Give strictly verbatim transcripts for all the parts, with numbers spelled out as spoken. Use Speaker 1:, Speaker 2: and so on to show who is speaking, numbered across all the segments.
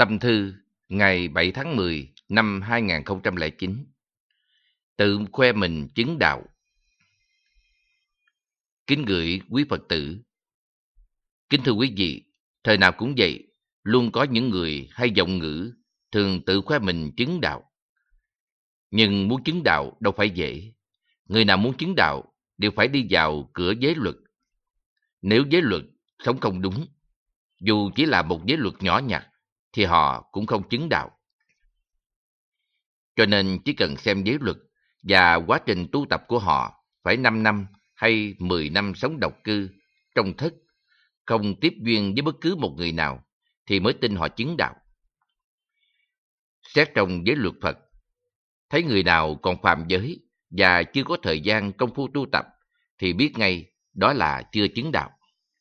Speaker 1: Tâm thư ngày bảy tháng mười năm hai nghìn không trăm lẻ chín. Tự khoe mình chứng đạo. Kính gửi quý Phật tử. Kính thưa quý vị, thời nào cũng vậy, luôn có những người hay giọng ngữ thường tự khoe mình chứng đạo. Nhưng muốn chứng đạo đâu phải dễ. Người nào muốn chứng đạo đều phải đi vào cửa giới luật. Nếu giới luật sống không đúng, dù chỉ là một giới luật nhỏ nhặt, thì họ cũng không chứng đạo. Cho nên chỉ cần xem giới luật và quá trình tu tập của họ phải năm năm hay mười năm sống độc cư, trong thất, không tiếp duyên với bất cứ một người nào, thì mới tin họ chứng đạo. Xét trong giới luật Phật, thấy người nào còn phàm giới và chưa có thời gian công phu tu tập, thì biết ngay đó là chưa chứng đạo.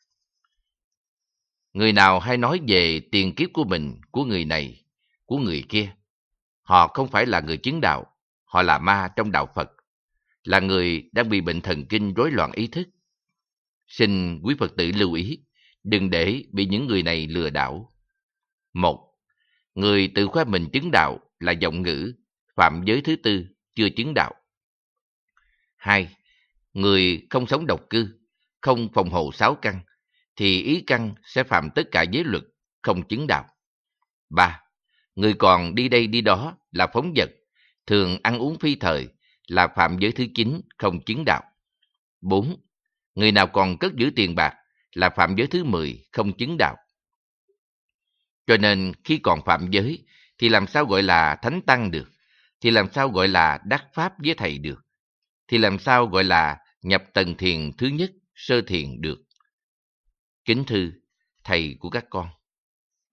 Speaker 1: Người nào hay nói về tiền kiếp của mình, của người này, của người kia, họ không phải là người chứng đạo, họ là ma trong đạo Phật, là người đang bị bệnh thần kinh rối loạn ý thức. Xin quý Phật tử lưu ý, đừng để bị những người này lừa đảo. Một, người tự khoe mình chứng đạo là giọng ngữ, phạm giới thứ tư, chưa chứng đạo. Hai, người không sống độc cư, không phòng hộ sáu căn, thì ý căn sẽ phạm tất cả giới luật, không chứng đạo. Ba, người còn đi đây đi đó là phóng dật, thường ăn uống phi thời, là phạm giới thứ chín, không chứng đạo. Bốn, người nào còn cất giữ tiền bạc là phạm giới thứ mười, không chứng đạo. Cho nên khi còn phạm giới thì làm sao gọi là thánh tăng được, thì làm sao gọi là đắc pháp với thầy được, thì làm sao gọi là nhập tầng thiền thứ nhất, sơ thiền được. Kính thư thầy của các con.